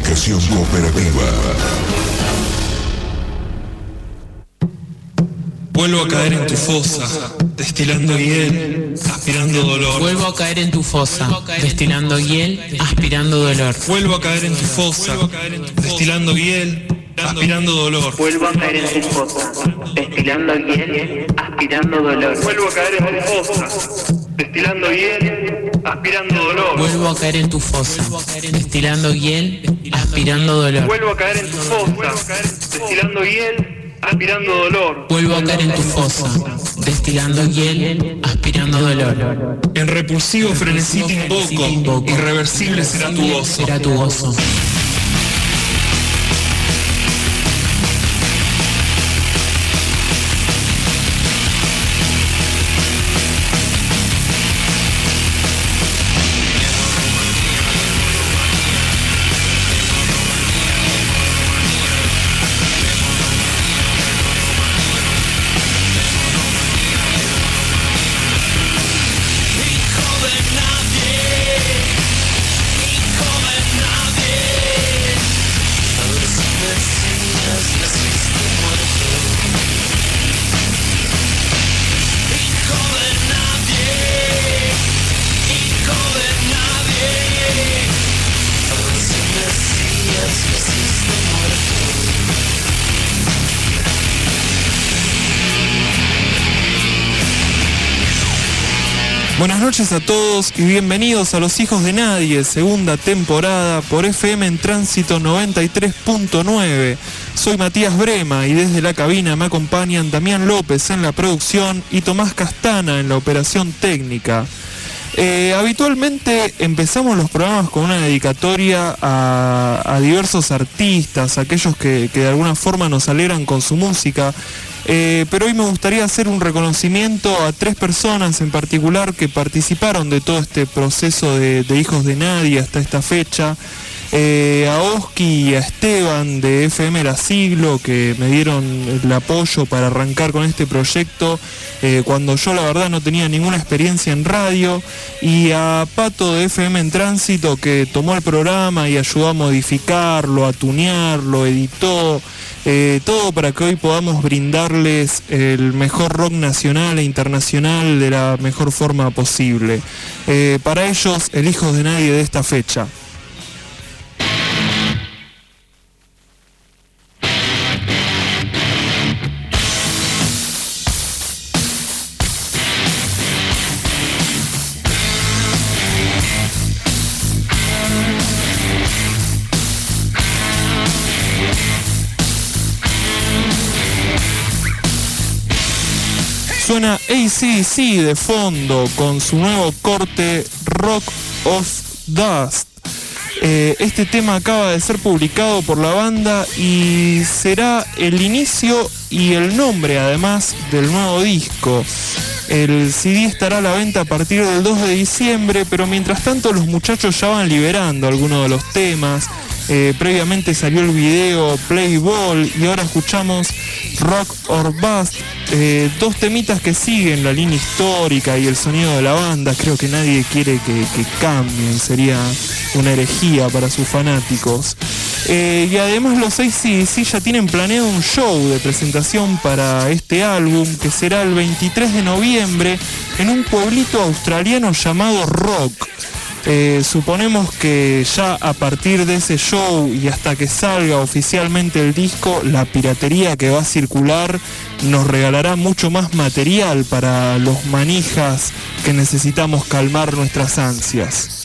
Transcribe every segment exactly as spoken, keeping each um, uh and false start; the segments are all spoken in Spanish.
Comunicación cooperativa. Vuelvo a caer en tu fosa, destilando hiel, aspirando dolor. Vuelvo a caer en tu fosa, destilando hiel, aspirando dolor. Vuelvo a caer en tu fosa, destilando hiel, aspirando dolor. Vuelvo a caer en tu fosa, destilando hiel, aspirando dolor. Vuelvo a caer en tu fosa, destilando hiel, aspirando dolor. Vuelvo a caer en tu fosa, destilando hiel, aspirando dolor. Vuelvo a caer en tu fosa, destilando hiel, aspirando dolor. Vuelvo a caer en tu fosa, destilando hiel, aspirando dolor. En repulsivo frenesí te invoco, irreversible será tu gozo. Será tu gozo. Buenas noches a todos y bienvenidos a Los Hijos de Nadie, segunda temporada por F M en Tránsito noventa y tres punto nueve. Soy Matías Brema y desde la cabina me acompañan Damián López en la producción y Tomás Castana en la operación técnica. Eh, habitualmente empezamos los programas con una dedicatoria a, a diversos artistas, aquellos que, que de alguna forma nos alegran con su música. Eh, pero hoy me gustaría hacer un reconocimiento a tres personas en particular que participaron de todo este proceso de, de Hijos de Nadie hasta esta fecha. Eh, a Oski y a Esteban de F M La Siglo, que me dieron el apoyo para arrancar con este proyecto eh, cuando yo la verdad no tenía ninguna experiencia en radio, y a Pato de F M en Tránsito, que tomó el programa y ayudó a modificarlo, a tunearlo, editó, eh, todo para que hoy podamos brindarles el mejor rock nacional e internacional de la mejor forma posible. Eh, para ellos, el Hijos de Nadie de esta fecha. Suena A C D C de fondo con su nuevo corte Rock of Dust. Eh, este tema acaba de ser publicado por la banda y será el inicio y el nombre además del nuevo disco. El C D estará a la venta a partir del dos de diciembre, pero mientras tanto los muchachos ya van liberando algunos de los temas. Eh, previamente salió el video Play Ball y ahora escuchamos Rock or Bust, eh, dos temitas que siguen la línea histórica y el sonido de la banda. Creo que nadie quiere que, que cambien, sería una herejía para sus fanáticos. Eh, y además los A C D C ya tienen planeado un show de presentación para este álbum que será el veintitrés de noviembre en un pueblito australiano llamado Rock. Eh, suponemos que ya a partir de ese show y hasta que salga oficialmente el disco, la piratería que va a circular nos regalará mucho más material para los manijas que necesitamos calmar nuestras ansias.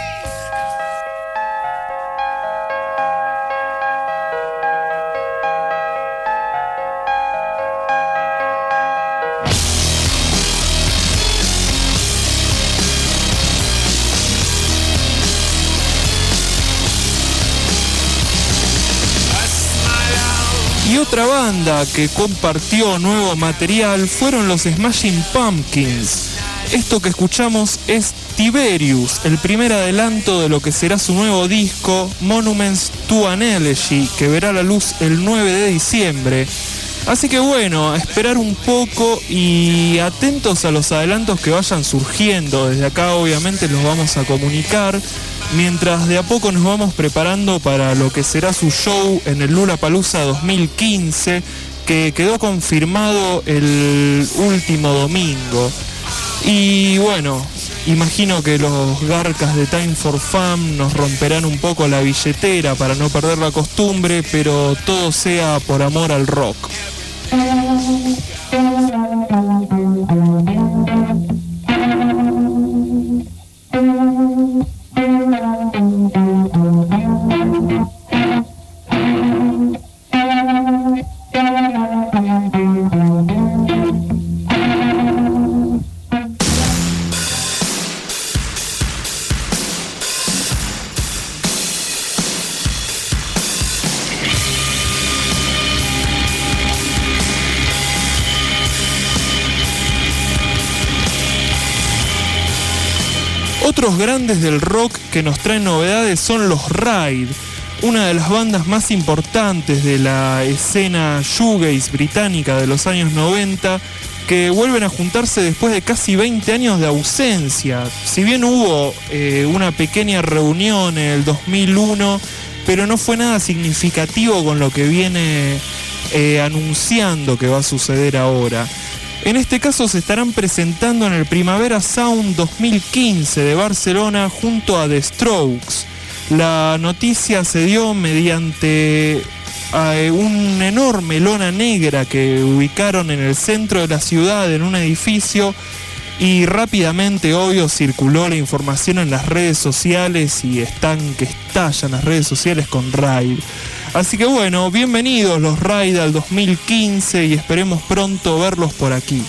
Y otra banda que compartió nuevo material fueron los Smashing Pumpkins. Esto que escuchamos es Tiberius, el primer adelanto de lo que será su nuevo disco, Monuments to an Elegy, que verá la luz el nueve de diciembre. Así que bueno, a esperar un poco y atentos a los adelantos que vayan surgiendo. Desde acá obviamente los vamos a comunicar. mientras de a poco nos vamos preparando para lo que será su show en el Lollapalooza dos mil quince, que quedó confirmado el último domingo. Y bueno, imagino que los garcas de Time for Fun nos romperán un poco la billetera para no perder la costumbre, pero todo sea por amor al rock. Otros grandes del rock que nos traen novedades son los Raid, una de las bandas más importantes de la escena shoegaze británica de los años noventa, que vuelven a juntarse después de casi veinte años de ausencia. Si bien hubo eh, una pequeña reunión en el dos mil uno, pero no fue nada significativo con lo que viene eh, anunciando que va a suceder ahora. En este caso se estarán presentando en el Primavera Sound dos mil quince de Barcelona junto a The Strokes. La noticia se dio mediante eh, una enorme lona negra que ubicaron en el centro de la ciudad en un edificio, y rápidamente, obvio, circuló la información en las redes sociales y están que estallan las redes sociales con Raid. Así que bueno, bienvenidos los Raid al dos mil quince y esperemos pronto verlos por aquí.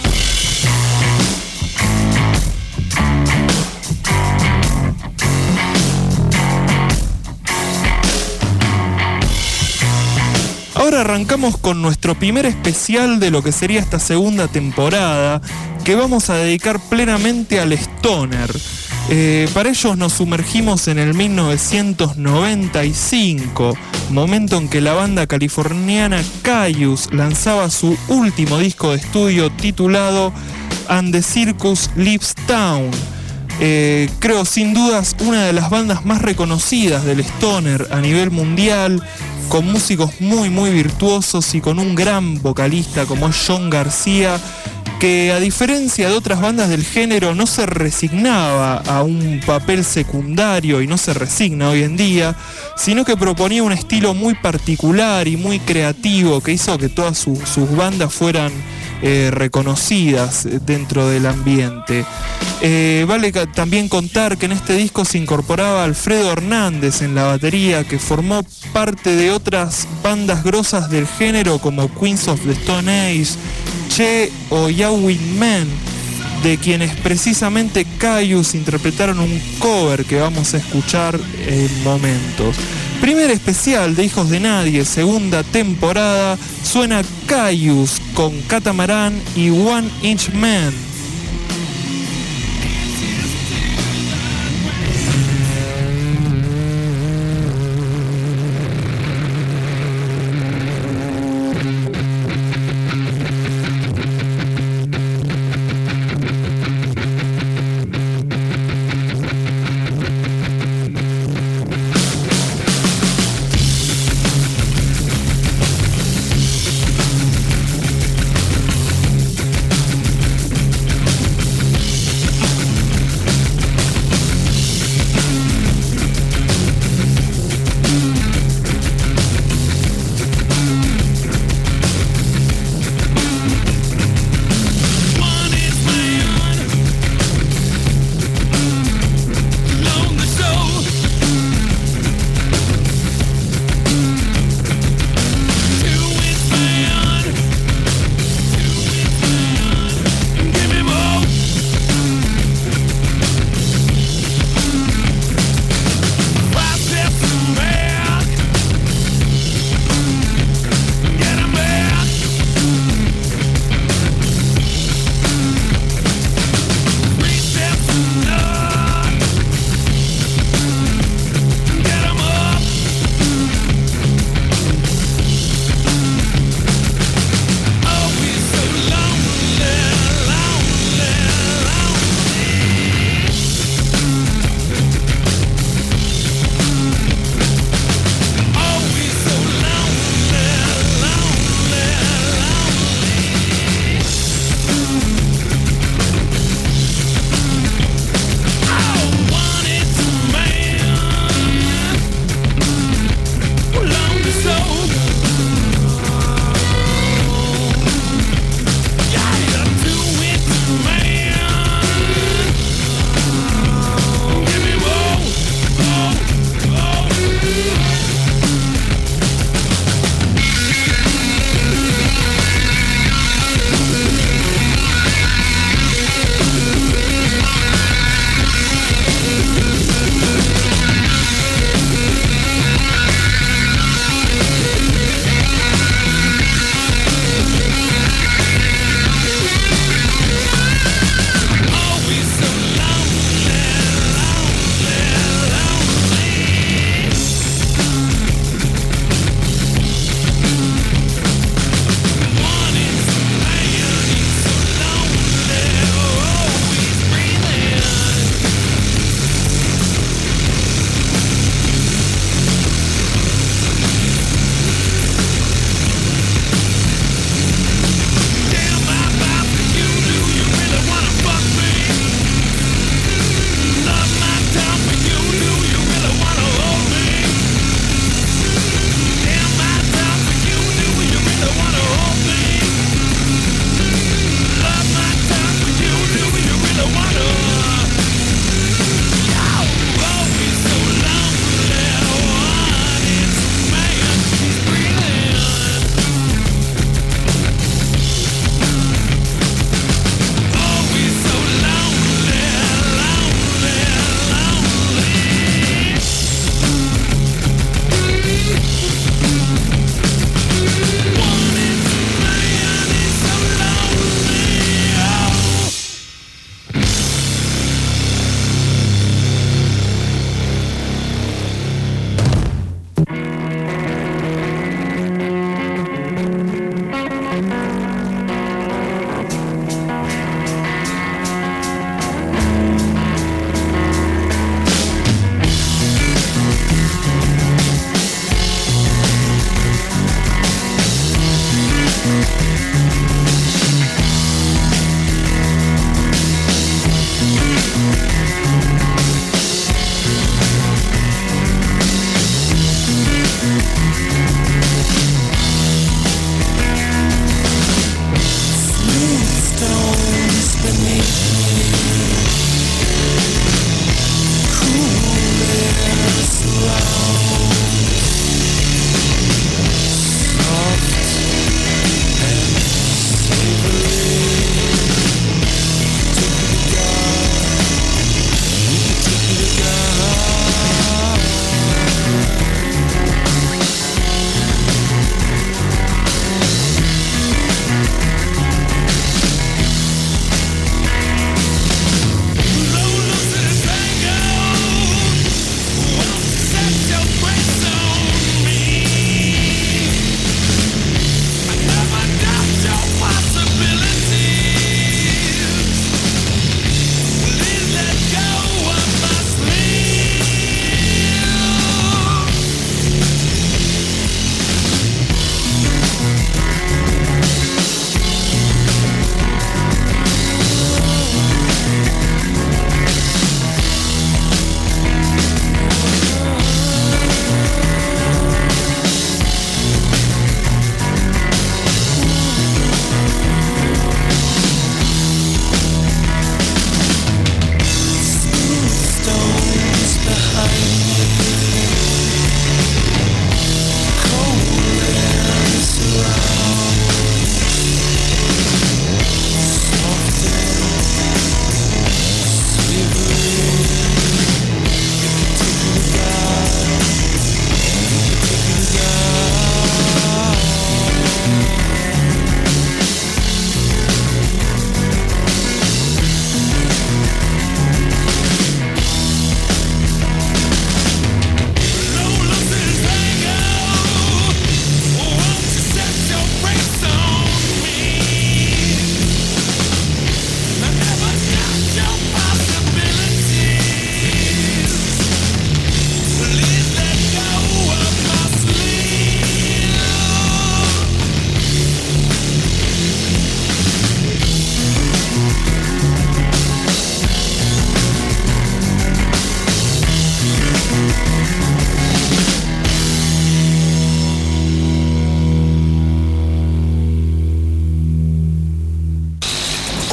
Ahora arrancamos con nuestro primer especial de lo que sería esta segunda temporada, que vamos a dedicar plenamente al stoner. Eh, para ellos nos sumergimos en el mil novecientos noventa y cinco, momento en que la banda californiana Kyuss lanzaba su último disco de estudio titulado And the Circus Leaves Town. Eh, creo sin dudas una de las bandas más reconocidas del stoner a nivel mundial, con músicos muy muy virtuosos y con un gran vocalista como es John García, que a diferencia de otras bandas del género no se resignaba a un papel secundario y no se resigna hoy en día, sino que proponía un estilo muy particular y muy creativo que hizo que todas su, sus bandas fueran eh, reconocidas dentro del ambiente. Eh, vale también contar que en este disco se incorporaba Alfredo Hernández en la batería, que formó parte de otras bandas grosas del género como Queens of the Stone Age, Che o Yawin Men, de quienes precisamente Kyuss interpretaron un cover que vamos a escuchar en momentos. Primer especial de Hijos de Nadie, segunda temporada, suena Kyuss con Catamaran y One Inch Man.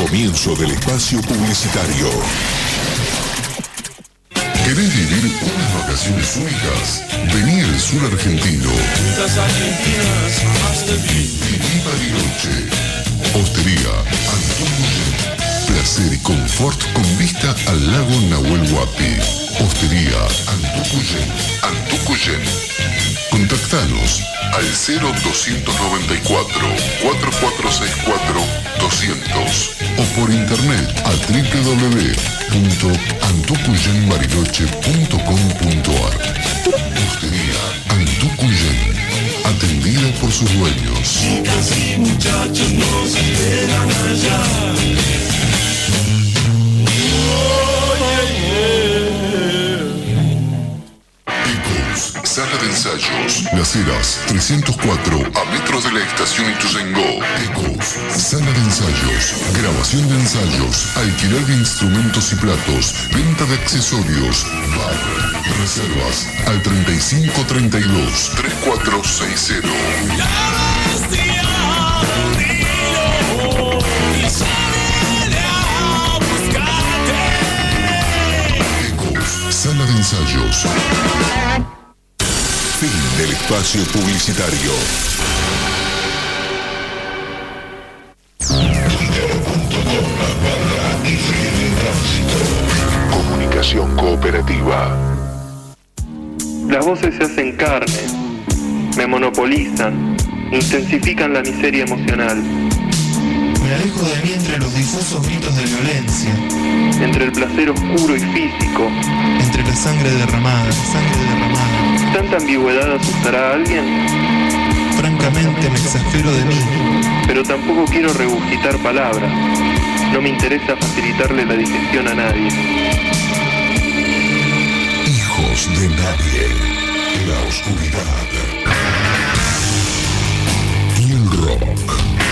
Comienzo del espacio publicitario. ¿Querés vivir unas vacaciones únicas? Vení al sur argentino. Viví Bariloche. Hostería Antucuyen. Placer y confort con vista al lago Nahuel Huapi. Hostería Antucuyen. Antucuyen. Contactanos al cero doscientos noventa y cuatro, cuatro cuatro seis cuatro, doscientos o por internet a doble u doble u doble u punto antucuyen bariloche punto com punto a r. Hostería Antucuyen, atendida por sus dueños. Chicas y muchachos nos esperan allá. Sala de ensayos, Las Heras, trescientos cuatro, a metros de la estación Ituzaingó. Ecos, sala de ensayos, grabación de ensayos, alquiler de instrumentos y platos, venta de accesorios, bar, reservas al treinta y cinco treinta y dos, treinta y cuatro sesenta. Ecos, sala de ensayos. Fin del espacio publicitario. Comunicación cooperativa. Las voces se hacen carne, me monopolizan, intensifican la miseria emocional. Me alejo de mí entre los difusos gritos de violencia, Entre el placer oscuro y físico. entre la sangre derramada, la sangre derramada. ¿Tanta ambigüedad asustará a alguien? Francamente me exaspero de mí. Pero tampoco quiero regurgitar palabras. No me interesa facilitarle la digestión a nadie. Hijos de nadie. La oscuridad. Y el rock.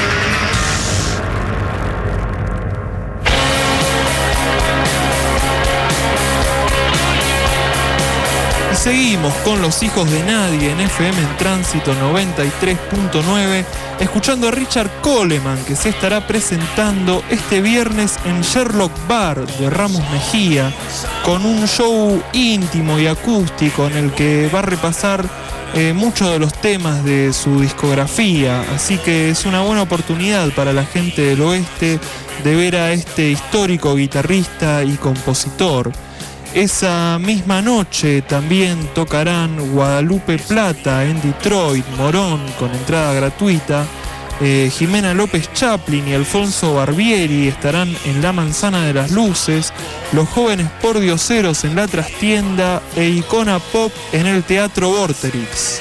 Seguimos con Los Hijos de Nadie en F M en Tránsito noventa y tres punto nueve, escuchando a Richard Coleman, que se estará presentando este viernes en Sherlock Bar de Ramos Mejía, con un show íntimo y acústico en el que va a repasar eh, muchos de los temas de su discografía, así que es una buena oportunidad para la gente del oeste de ver a este histórico guitarrista y compositor. Esa misma noche también tocarán Guadalupe Plata en Detroit, Morón con entrada gratuita. Eh, Jimena López Chaplin y Alfonso Barbieri estarán en La Manzana de las Luces. Los Jóvenes Pordioseros en La Trastienda e Icona Pop en el Teatro Vorterix.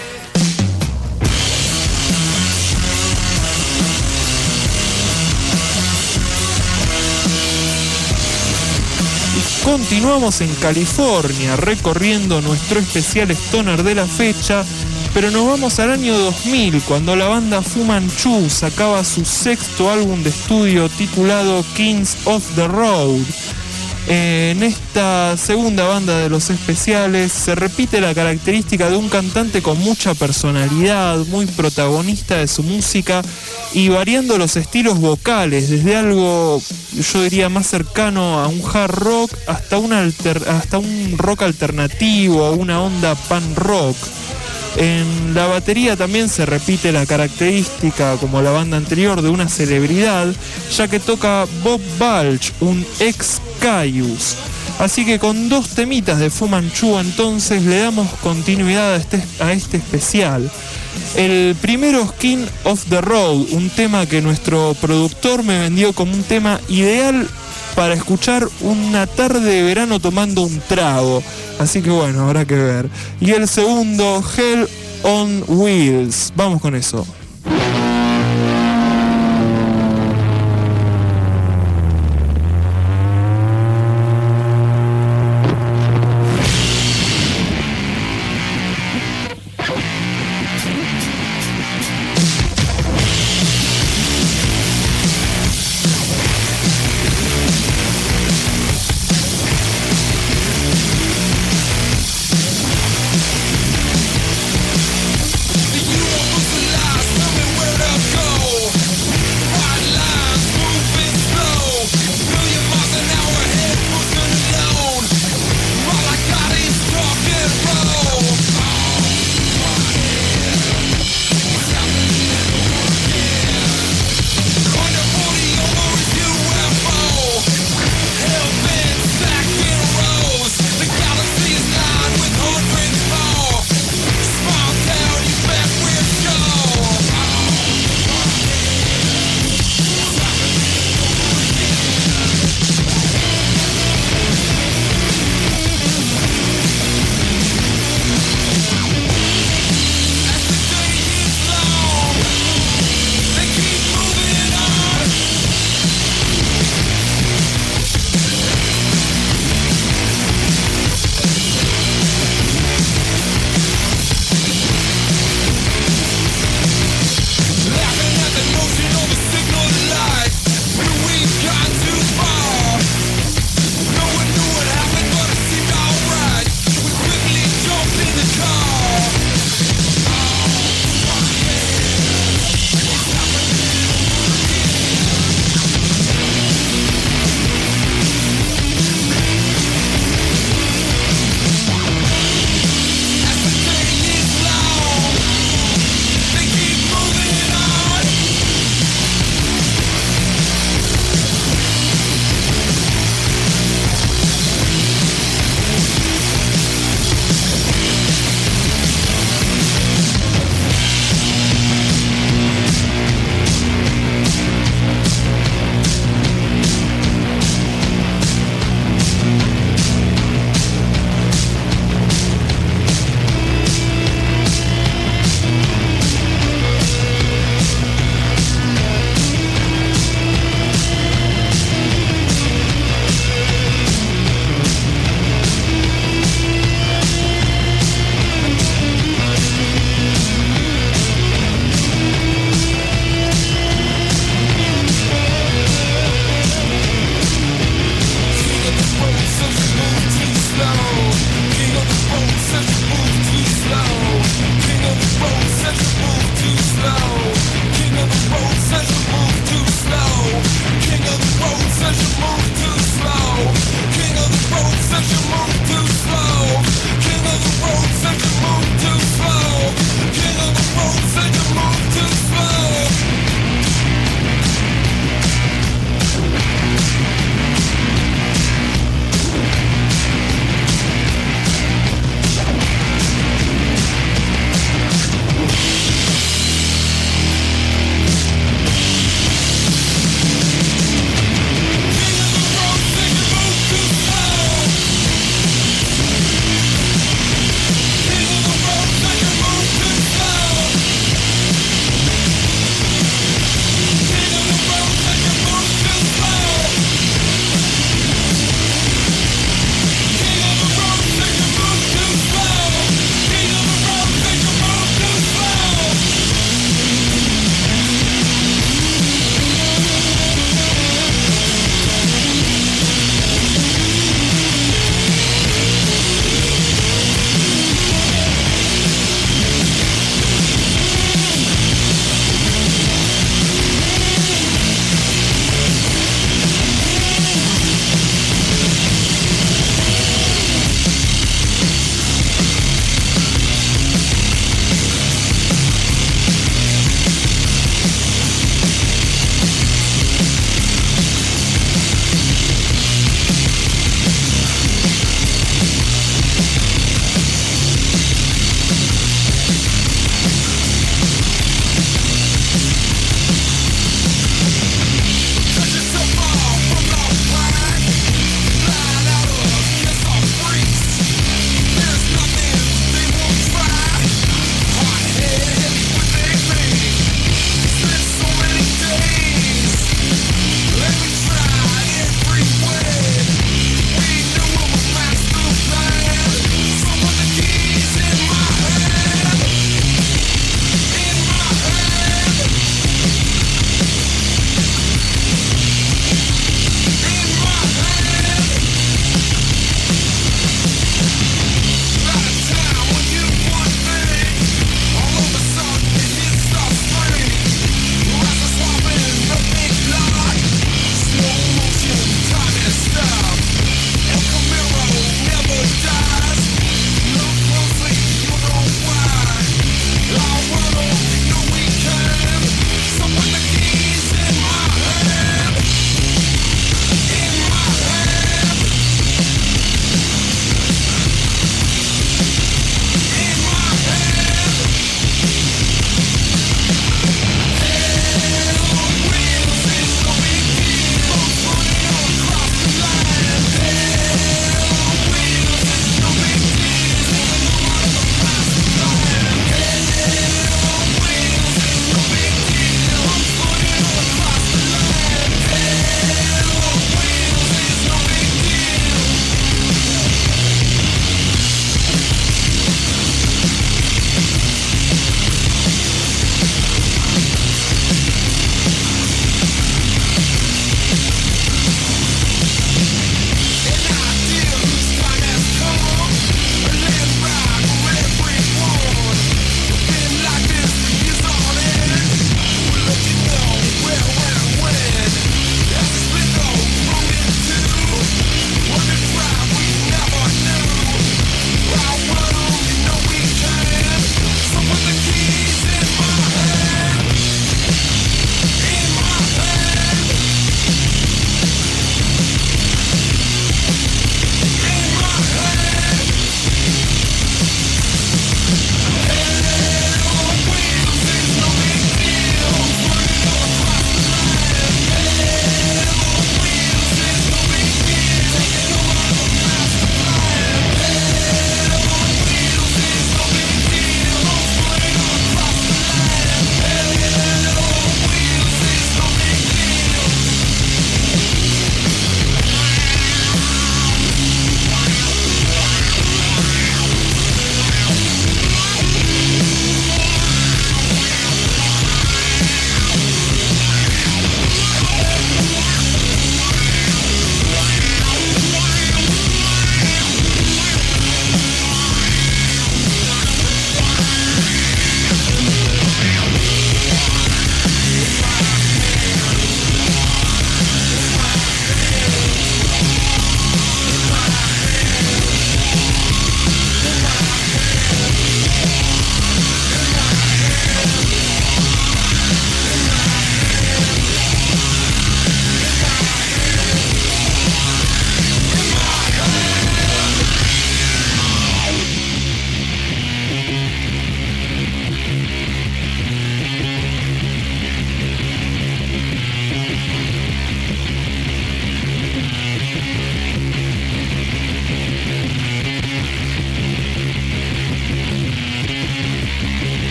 Continuamos en California recorriendo nuestro especial Stoner de la fecha, pero nos vamos al año dos mil, cuando la banda Fu Manchu sacaba su sexto álbum de estudio titulado Kings of the Road. En esta segunda banda de los especiales se repite la característica de un cantante con mucha personalidad, muy protagonista de su música y variando los estilos vocales, desde algo, yo diría, más cercano a un hard rock hasta un, alter, hasta un rock alternativo, una onda pan rock. En la batería también se repite la característica, como la banda anterior, de una celebridad, ya que toca Bob Balch, un ex Caius. Así que con dos temitas de Fu Manchu entonces le damos continuidad a este, a este especial. El primero es King of the Road, un tema que nuestro productor me vendió como un tema ideal para escuchar una tarde de verano tomando un trago. Así que bueno, habrá que ver. Y el segundo, Hell on Wheels. Vamos con eso. Last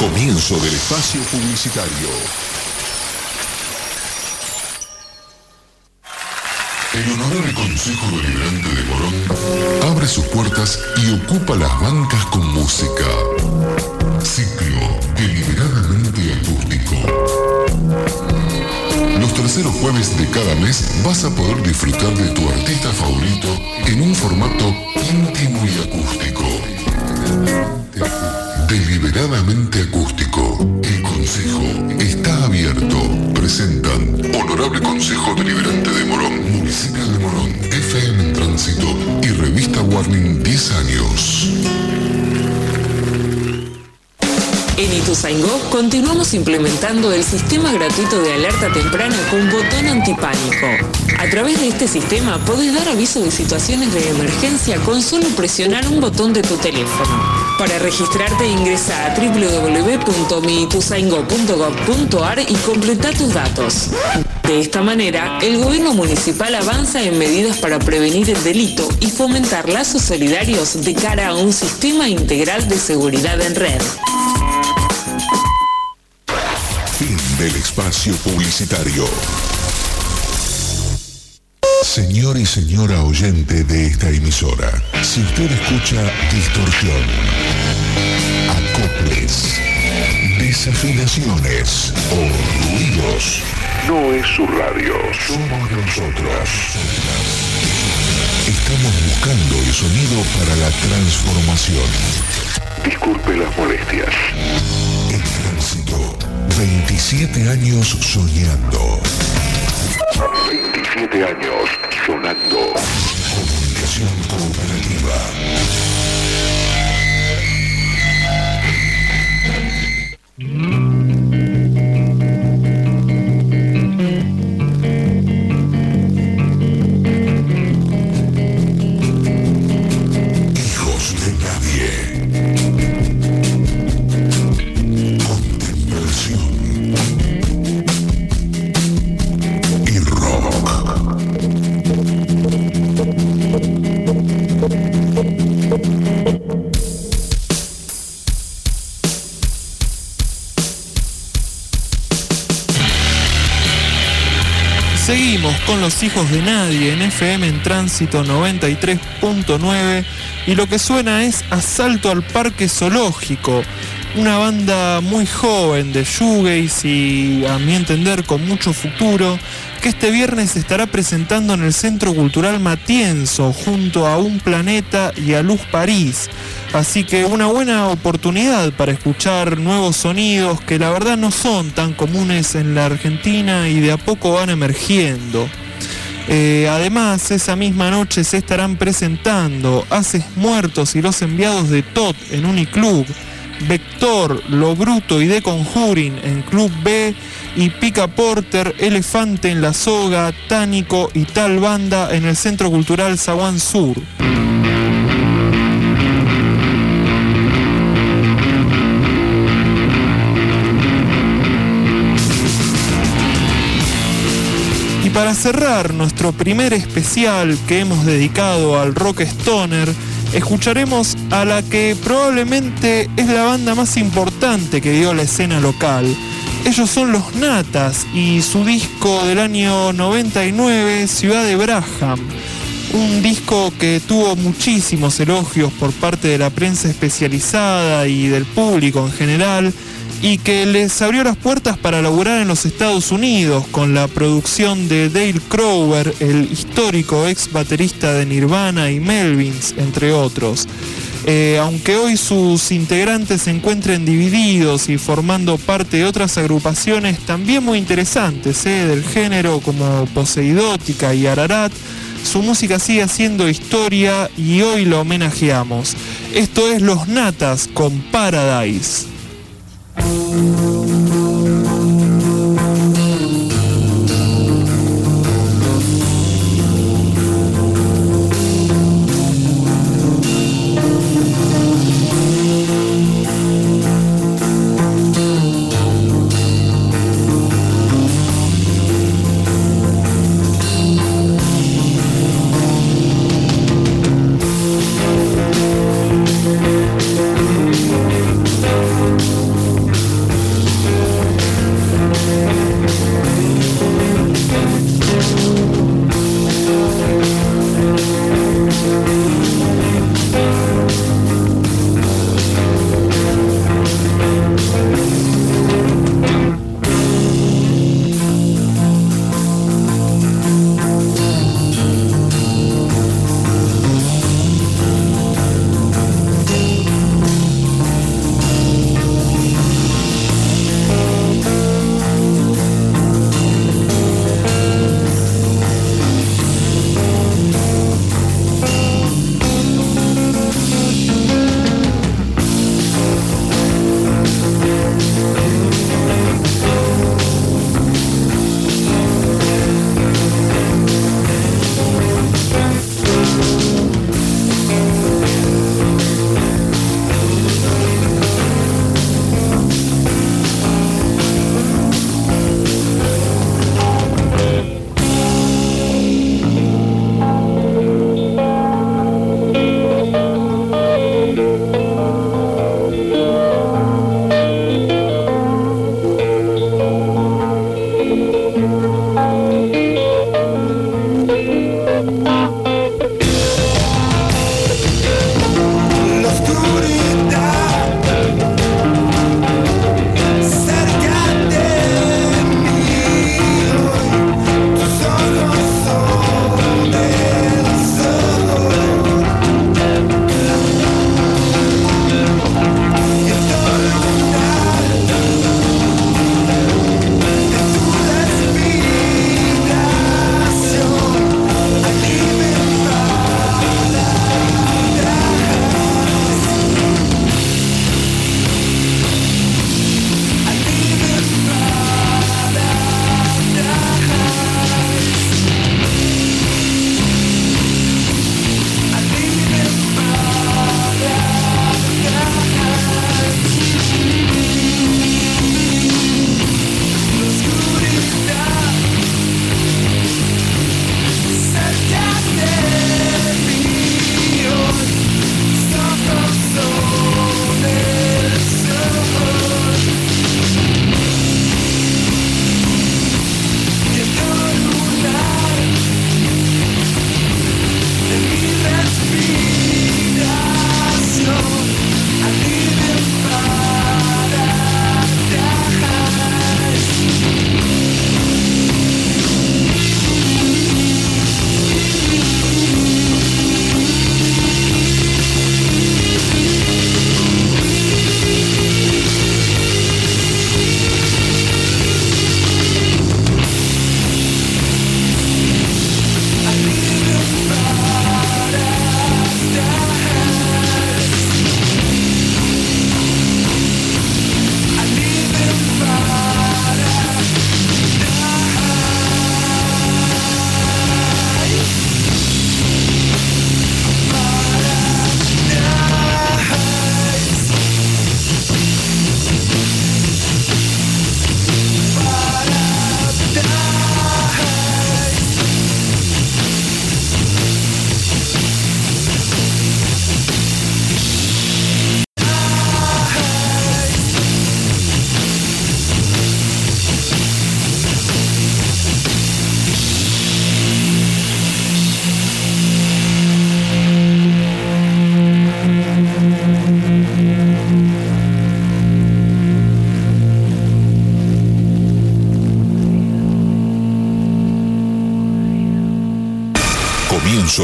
Comienzo del espacio publicitario. El honorable Consejo Deliberante de Morón abre sus puertas y ocupa las bancas con música. Ciclo deliberadamente acústico. Los terceros jueves de cada mes vas a poder disfrutar de tu artista favorito en un formato íntimo y acústico. Deliberadamente acústico. El Consejo está abierto. Presentan Honorable Consejo Deliberante de Morón, Municipio de Morón, F M en Tránsito y Revista Warning diez años. En Ituzaingó continuamos implementando el sistema gratuito de alerta temprana con botón antipánico. A través de este sistema podés dar aviso de situaciones de emergencia con solo presionar un botón de tu teléfono. Para registrarte ingresa a doble u doble u doble u punto mi ituzaingó punto gob punto ar y completa tus datos. De esta manera, el gobierno municipal avanza en medidas para prevenir el delito y fomentar lazos solidarios de cara a un sistema integral de seguridad en red. Fin del espacio publicitario. Señor y señora oyente de esta emisora, si usted escucha distorsión, acoples, desafinaciones o ruidos, no es su radio, somos nosotros. Estamos buscando el sonido para la transformación. Disculpe las molestias. El Tránsito, veintisiete años soñando. veintisiete años sonando. Comunicación cooperativa. Hijos de nadie. Contemplación. Y rock. Seguimos con Los Hijos de Nadie en F M en Tránsito noventa y tres punto nueve y lo que suena es Asalto al Parque Zoológico, una banda muy joven de shoegaze y a mi entender con mucho futuro, que este viernes se estará presentando en el Centro Cultural Matienzo junto a Un Planeta y a Luz París. Así que una buena oportunidad para escuchar nuevos sonidos que la verdad no son tan comunes en la Argentina y de a poco van emergiendo. Eh, además, esa misma noche se estarán presentando Haces Muertos y Los Enviados de Tot en Uniclub, Vector, Lo Bruto y The Conjuring en Club B y Pica Porter, Elefante en la Soga, Tánico y Tal Banda en el Centro Cultural Zaguán Sur. Y para cerrar nuestro primer especial que hemos dedicado al rock stoner, escucharemos a la que probablemente es la banda más importante que dio la escena local. Ellos son Los Natas y su disco del año noventa y nueve, Ciudad de Braham. Un disco que tuvo muchísimos elogios por parte de la prensa especializada y del público en general, y que les abrió las puertas para laburar en los Estados Unidos con la producción de Dale Crower, el histórico ex baterista de Nirvana y Melvins, entre otros. Eh, aunque hoy sus integrantes se encuentren divididos y formando parte de otras agrupaciones también muy interesantes, eh, del género como Poseidótica y Ararat, su música sigue haciendo historia y hoy lo homenajeamos. Esto es Los Natas con Paradise.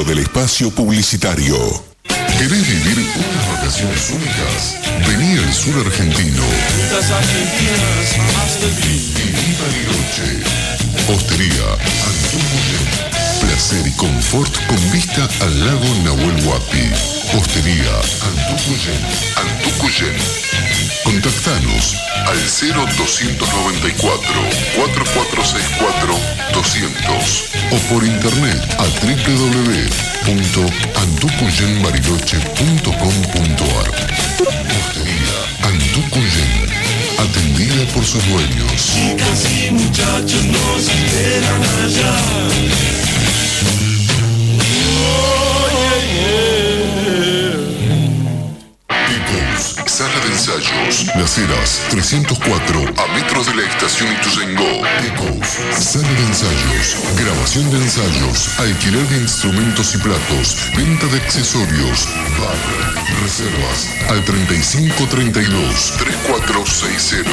momento del espacio publicitario. ¿Querés vivir unas vacaciones únicas? Vení al sur argentino. Viví Bariloche. Hostería Antucuyen. Placer y confort con vista al lago Nahuel Huapi. Hostería Antucuyen. Antucuyen. Contactanos al cero doscientos noventa y cuatro, cuatro cuatro seis cuatro, doscientos o por internet a doble u doble u doble u punto antucuyen bariloche punto com punto a r. Hostería Antucuyen, atendida por sus dueños. Chicas y muchachos nos esperan allá. Sala de ensayos, Las Heras, trescientos cuatro, a metros de la estación Ituzaingó. Ecos, sala de ensayos, grabación de ensayos, alquiler de instrumentos y platos, venta de accesorios, bar, reservas, al treinta y cinco treinta y dos, treinta y cuatro sesenta.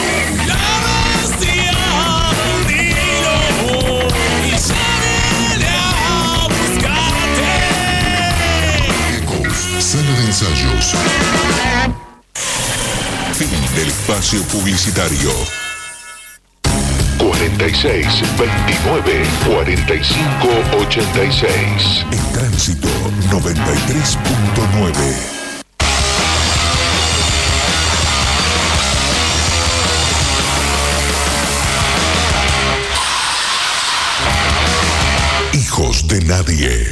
Ecos, sala de ensayos. Fin del espacio publicitario. cuarenta y seis, veintinueve, cuarenta y cinco, ochenta y seis. En tránsito noventa y tres punto nueve. Hijos de nadie.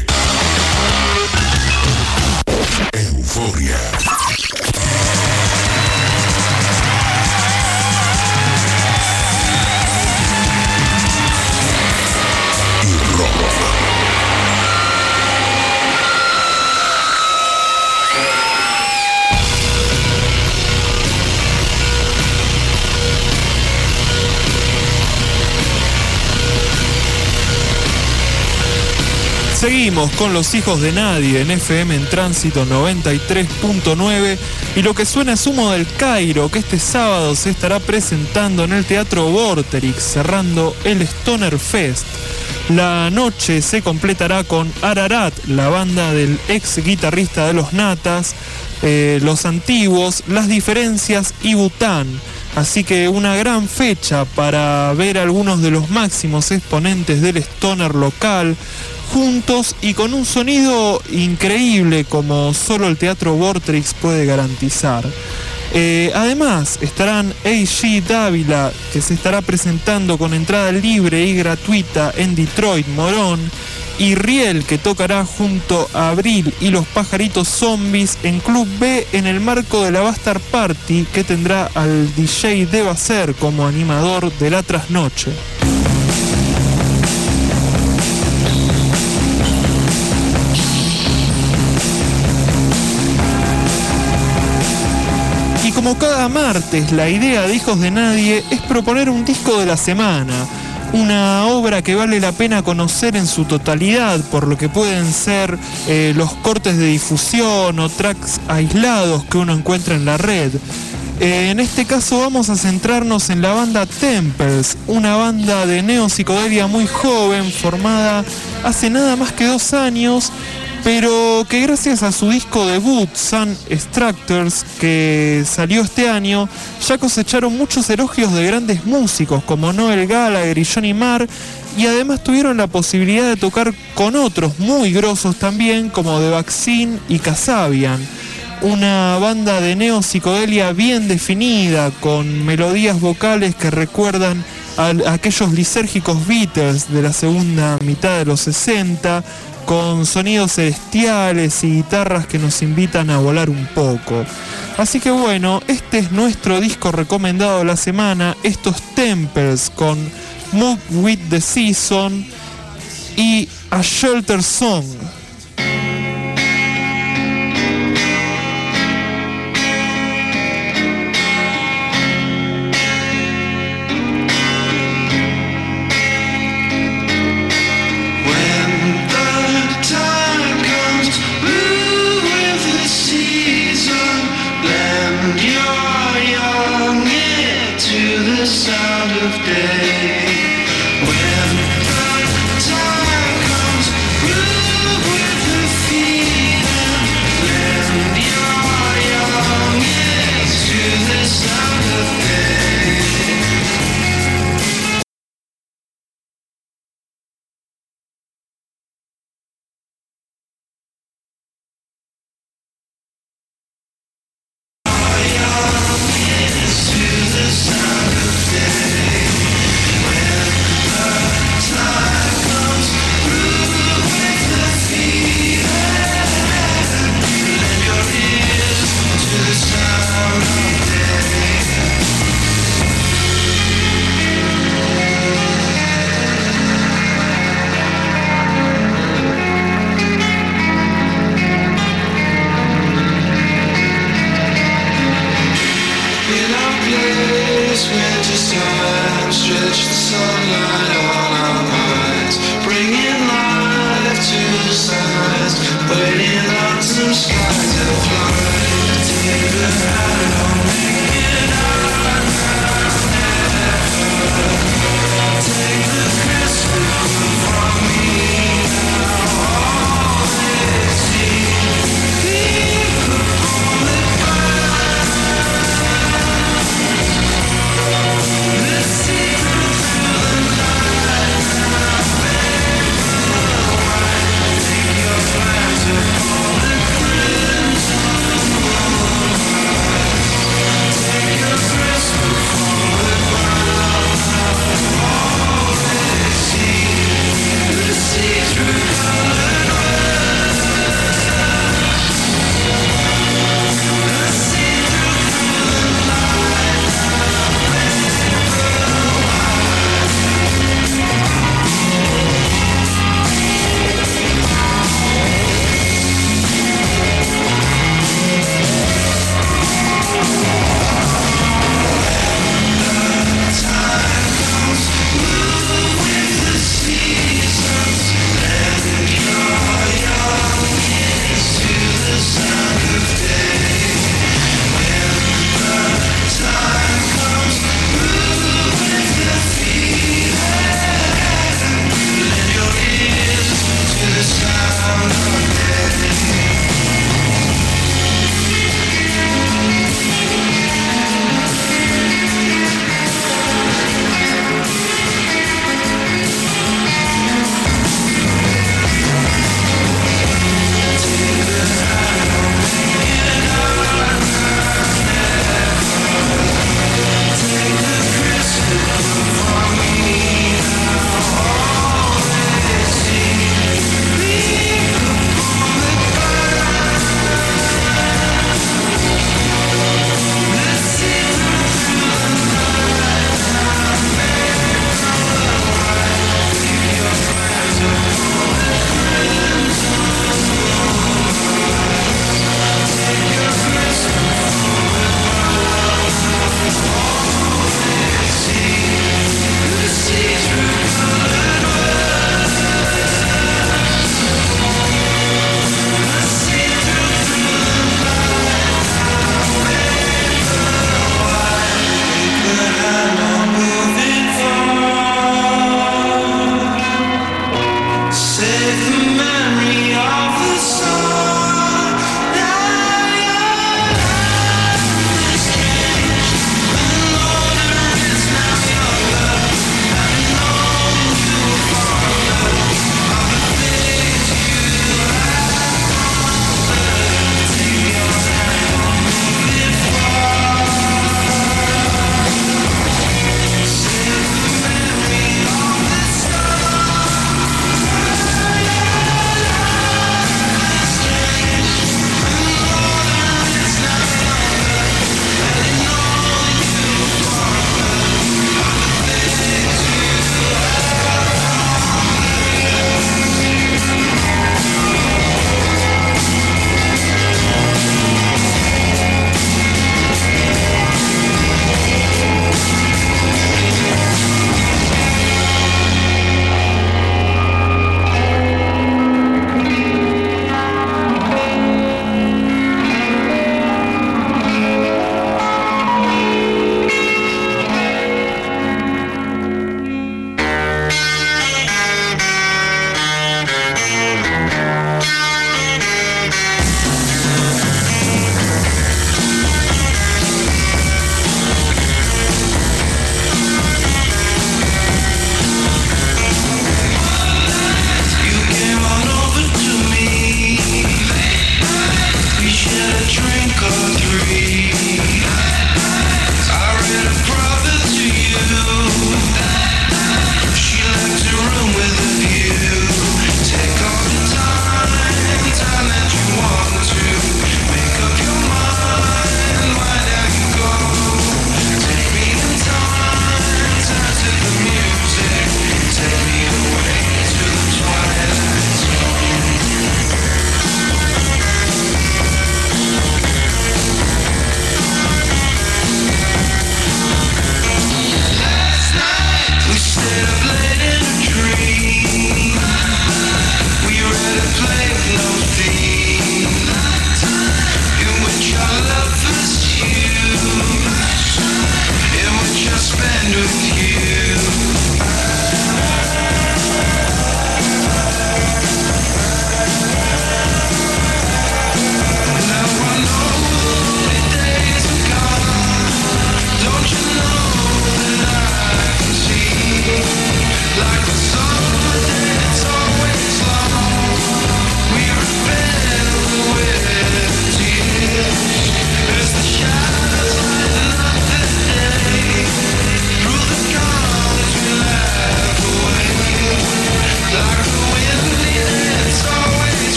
Euforia. Seguimos con Los Hijos de Nadie en F M en Tránsito noventa y tres punto nueve y lo que suena es Humo del Cairo, que este sábado se estará presentando en el Teatro Vorterix, cerrando el Stoner Fest. La noche se completará con Ararat, la banda del ex guitarrista de Los Natas, eh, Los Antiguos, Las Diferencias y Bután. Así que una gran fecha para ver a algunos de los máximos exponentes del stoner local juntos y con un sonido increíble como solo el Teatro Vorterix puede garantizar. Eh, además estarán A G Dávila, que se estará presentando con entrada libre y gratuita en Detroit, Morón, y Riel, que tocará junto a Abril y los Pajaritos Zombies en Club B en el marco de la Bastard Party, que tendrá al D J Debaser como animador de la trasnoche. Y como cada martes, la idea de Hijos de Nadie es proponer un disco de la semana, una obra que vale la pena conocer en su totalidad, por lo que pueden ser eh, los cortes de difusión o tracks aislados que uno encuentra en la red. Eh, en este caso vamos a centrarnos en la banda Temples, una banda de neopsicodelia muy joven, formada hace nada más que dos años, pero que gracias a su disco debut, Sun Structures, que salió este año, ya cosecharon muchos elogios de grandes músicos como Noel Gallagher y Johnny Marr, y además tuvieron la posibilidad de tocar con otros muy grosos también, como The Vaccine y Kasabian. Una banda de neopsicodelia bien definida, con melodías vocales que recuerdan a aquellos lisérgicos Beatles de la segunda mitad de los sesenta, con sonidos celestiales y guitarras que nos invitan a volar un poco. Así que bueno, este es nuestro disco recomendado de la semana, estos Temples con Move With The Season y A Shelter Song. When the time comes, move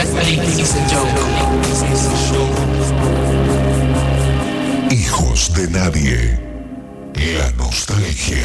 Anything is a joke. Hijos de nadie. La nostalgia.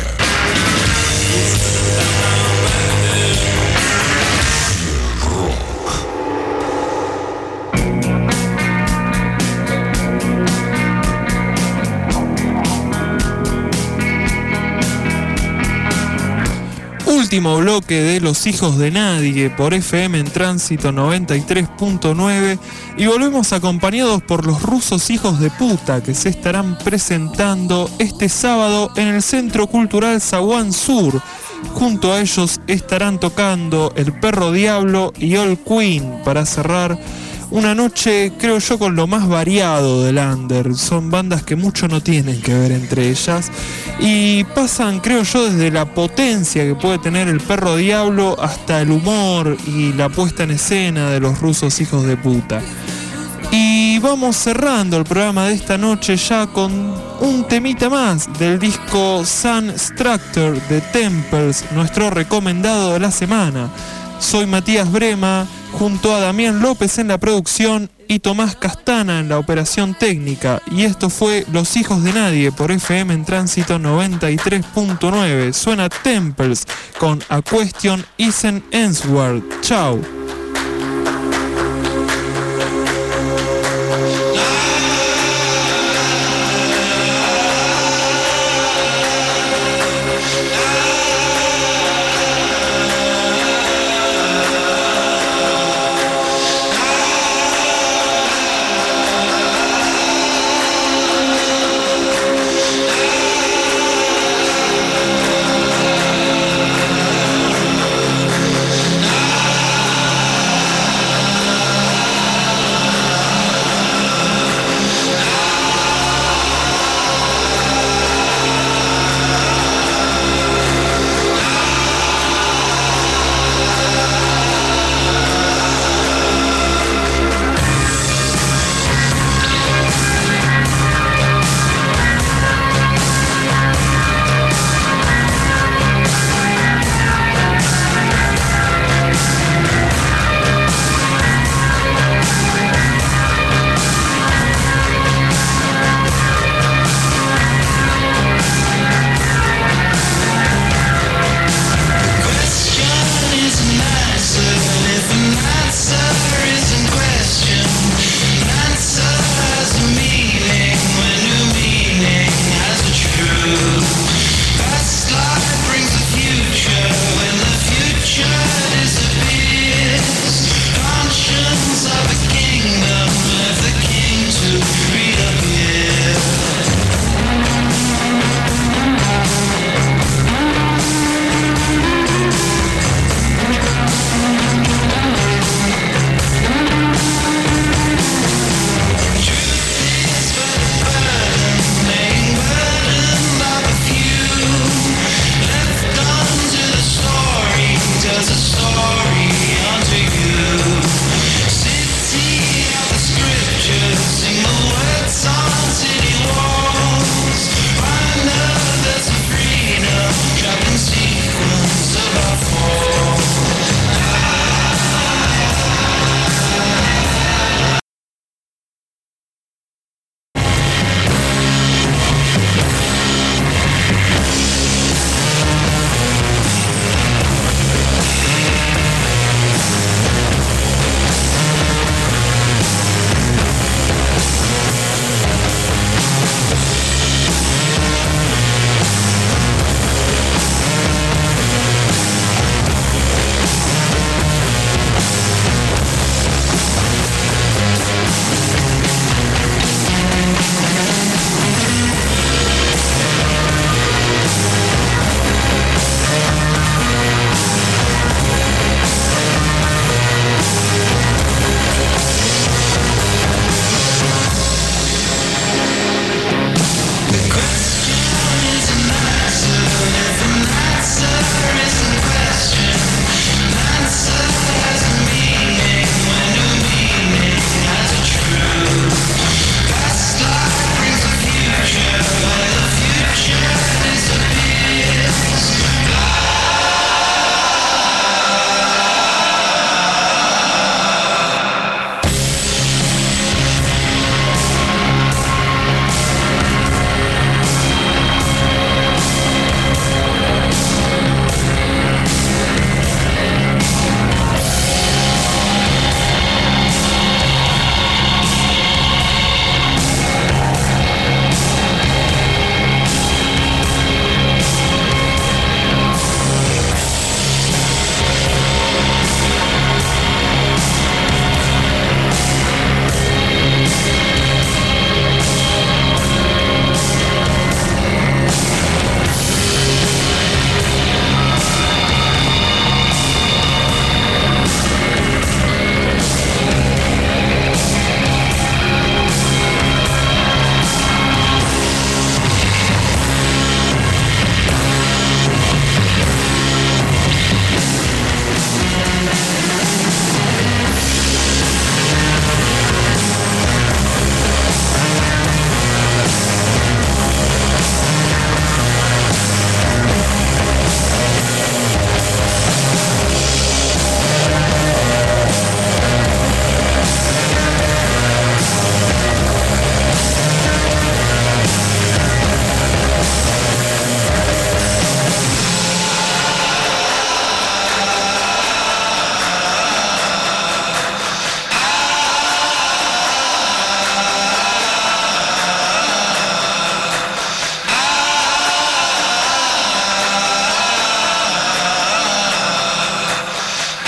Último bloque de Los Hijos de Nadie por F M en Tránsito noventa y tres punto nueve y volvemos acompañados por los rusos hijos de puta que se estarán presentando este sábado en el Centro Cultural Zaguán Sur. Junto a ellos estarán tocando El Perro Diablo y All Queen para cerrar una noche, creo yo, con lo más variado del under. Son bandas que mucho no tienen que ver entre ellas y pasan, creo yo, desde la potencia que puede tener El Perro Diablo hasta el humor y la puesta en escena de los rusos hijos de puta. Y vamos cerrando el programa de esta noche ya con un temita más del disco Sun Structure de Temples, nuestro recomendado de la semana. Soy Matías Brema, junto a Damián López en la producción y Tomás Castana en la operación técnica. Y esto fue Los Hijos de Nadie por F M en Tránsito noventa y tres punto nueve. Suena Temples con A Question Isn't Answered. Chao.